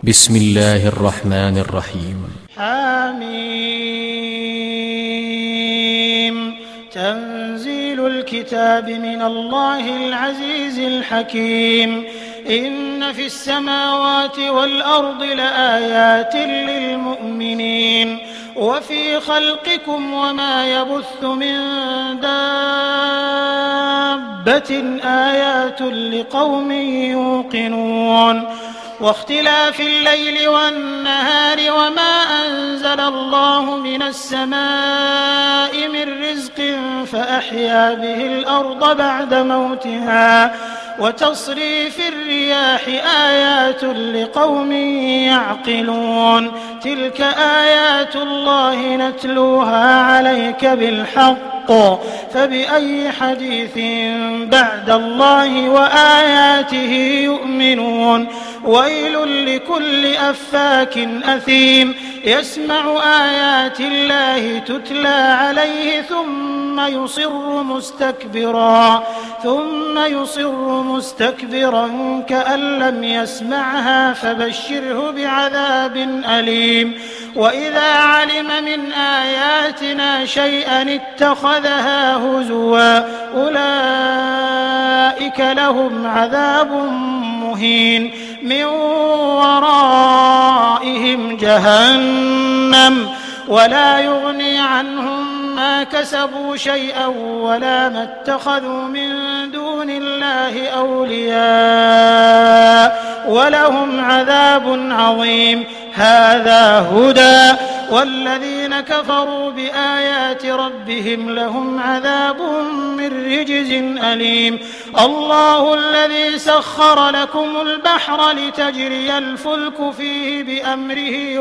بسم الله الرحمن الرحيم. حميم. تنزيل الكتاب من الله العزيز الحكيم. إن في السماوات والأرض لآيات للمؤمنين وفي خلقكم وما يبث من دابة آيات لقوم يوقنون. واختلاف الليل والنهار وما أنزل الله من السماء من رزق فأحيا به الأرض بعد موتها وتصريف الرياح آيات لقوم يعقلون. تلك آيات الله نتلوها عليك بالحق فبأي حديث بعد الله وآياته يؤمنون. ويل لكل أفاك أثيم يسمع آيات الله تتلى عليه ثم يصر مستكبرا كأن لم يسمعها فبشره بعذاب أليم. وإذا علم من آياتنا شيئا اتخذها هزوا أولئك لهم عذاب مهين من ورائهم جهنم ولا يغني عنهم ما كسبوا شيئا ولا ما اتخذوا من دون الله أولياء ولهم عذاب عظيم. هذا هدى والذين كفروا بآيات ربهم لهم عذاب من رجز أليم. الله الذي سخر لكم البحر لتجري الفلك فيه بأمره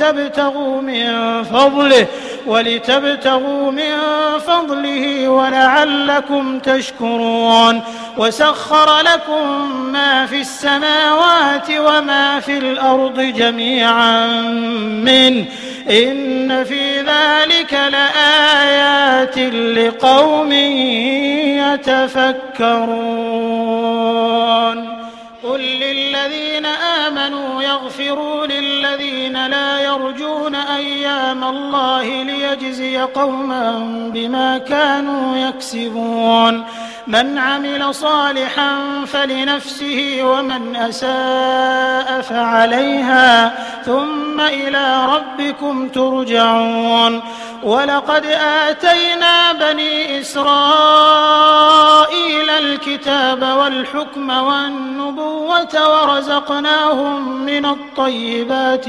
ولتبتغوا من فضله ولعلكم تشكرون. وسخر لكم ما في السماوات وما في الأرض جميعا منه إن في ذلك لآيات لقوم يتفكرون. قل للذين آمنوا يغفروا للذين لا يرجون أيام الله ليجزي قوما بما كانوا يكسبون. من عمل صالحا فلنفسه ومن أساء فعليها ثم إلى ربكم ترجعون. ولقد آتينا بني إسرائيل الكتاب والحكم والنبوة ورزقناهم من الطيبات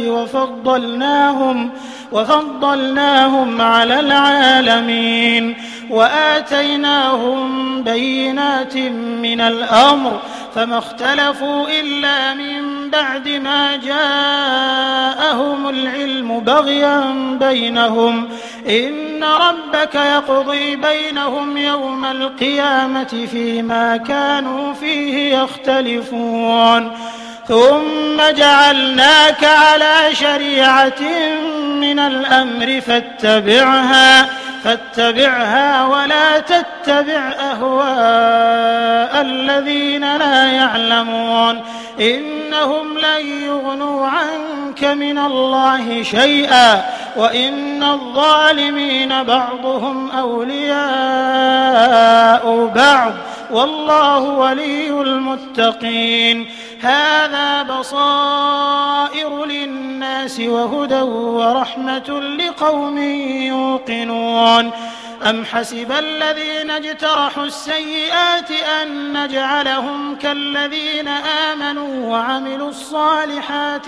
وفضلناهم على العالمين. وآتيناهم بينات من الأمر فما اختلفوا إلا من بعد ما جاءهم العلم بغيا بينهم. إن ربك يقضي بينهم يوم القيامة فيما كانوا فيه يختلفون. ثم جعلناك على شريعة من الأمر فاتبعها ولا تتبع أهواء الذين لا يعلمون. إنهم لن يغنوا عنك من الله شيئا وإن الظالمين بعضهم أولياء بعض والله ولي المتقين. هذا بصائر للناس وهدى ورحمة لقوم يوقنون. أم حسب الذين اجترحوا السيئات أن نجعلهم كالذين آمنوا وعملوا الصالحات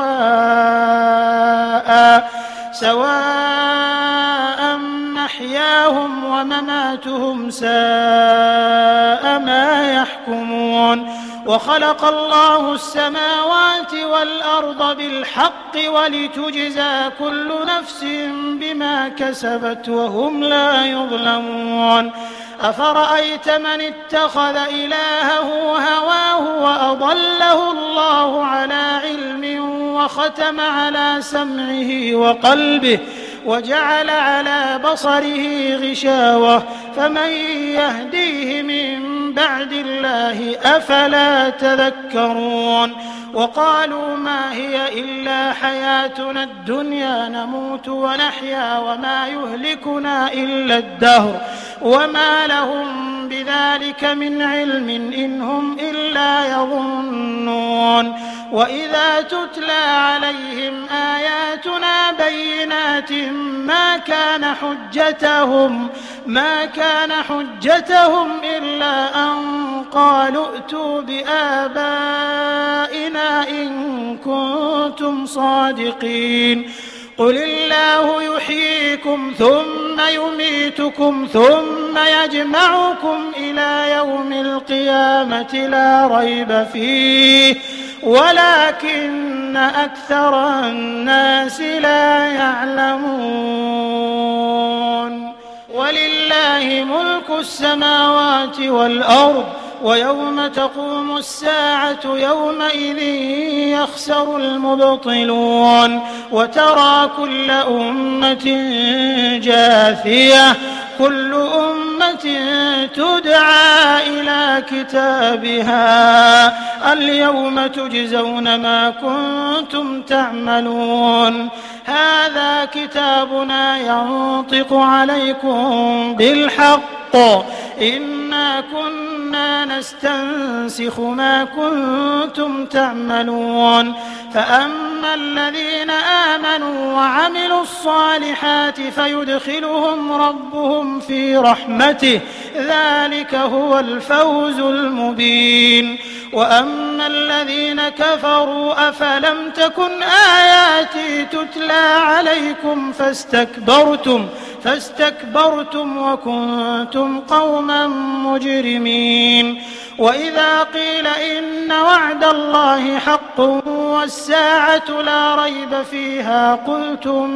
سواء محياهم ومماتهم ساء ما يحكمون. وخلق الله السماوات والأرض بالحق ولتجزى كل نفس بما كسبت وهم لا يظلمون. أفرأيت من اتخذ إلهه هواه وأضله الله على علم وختم على سمعه وقلبه وجعل على بصره غشاوة فمن يهديه من بعد الله أفلا تذكرون. وقالوا ما هي إلا حياتنا الدنيا نموت ونحيا وما يهلكنا إلا الدهر وما لهم بذلك من علم إن هم إلا يظنون وإذا تتلى عليهم آياتنا بينات ما كان حجتهم إلا أن قالوا ائتوا بآبائنا إن كنتم صادقين قل الله يحييكم ثم يميتكم ثم يجمعكم إلى يوم القيامة لا ريب فيه ولكن أكثر الناس لا يعلمون ولله ملك السماوات والأرض ويوم تقوم الساعة يومئذ يخسر المبطلون وترى كل أمة جاثية كل أمة تدعى إلى كتابها اليوم تجزون ما كنتم تعملون هذا كتابنا ينطق عليكم بالحق إنا كنا نستنسخ ما كنتم تعملون فأما الذين آمنوا وعملوا الصالحات فيدخلهم ربهم في رحمته ذلك هو الفوز المبين وأما الذين كفروا أفلم تكن آياتي تتلى عليكم فاستكبرتم وكنتم قوما مجرمين وإذا قيل إن وعد الله حق والساعة لا ريب فيها قلتم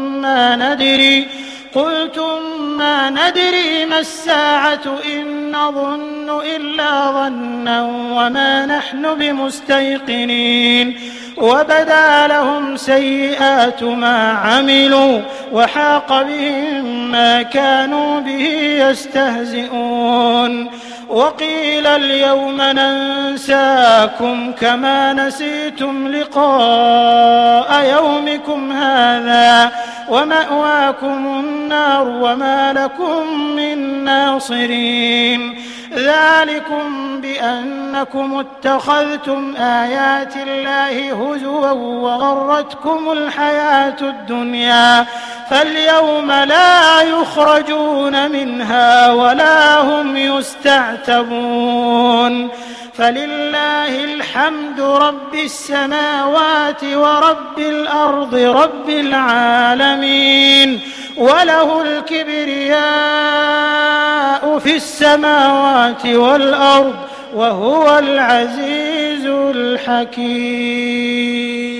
ما ندري ما الساعة إن نظن إلا ظنا وما نحن بمستيقنين وبدا لهم سيئات ما عملوا وحاق بهم ما كانوا به يستهزئون وقيل اليوم ننساكم كما نسيتم لقاء يومكم هذا ومأواكم النار وما لكم من ناصرين ذلكم بأنكم اتخذتم آيات الله هزوا وغرتكم الحياة الدنيا فاليوم لا يخرجون منها ولا هم يستعتبون فلله الحمد رب السماوات ورب الأرض رب العالمين وله الكبرياء في السماوات والأرض وهو العزيز الحكيم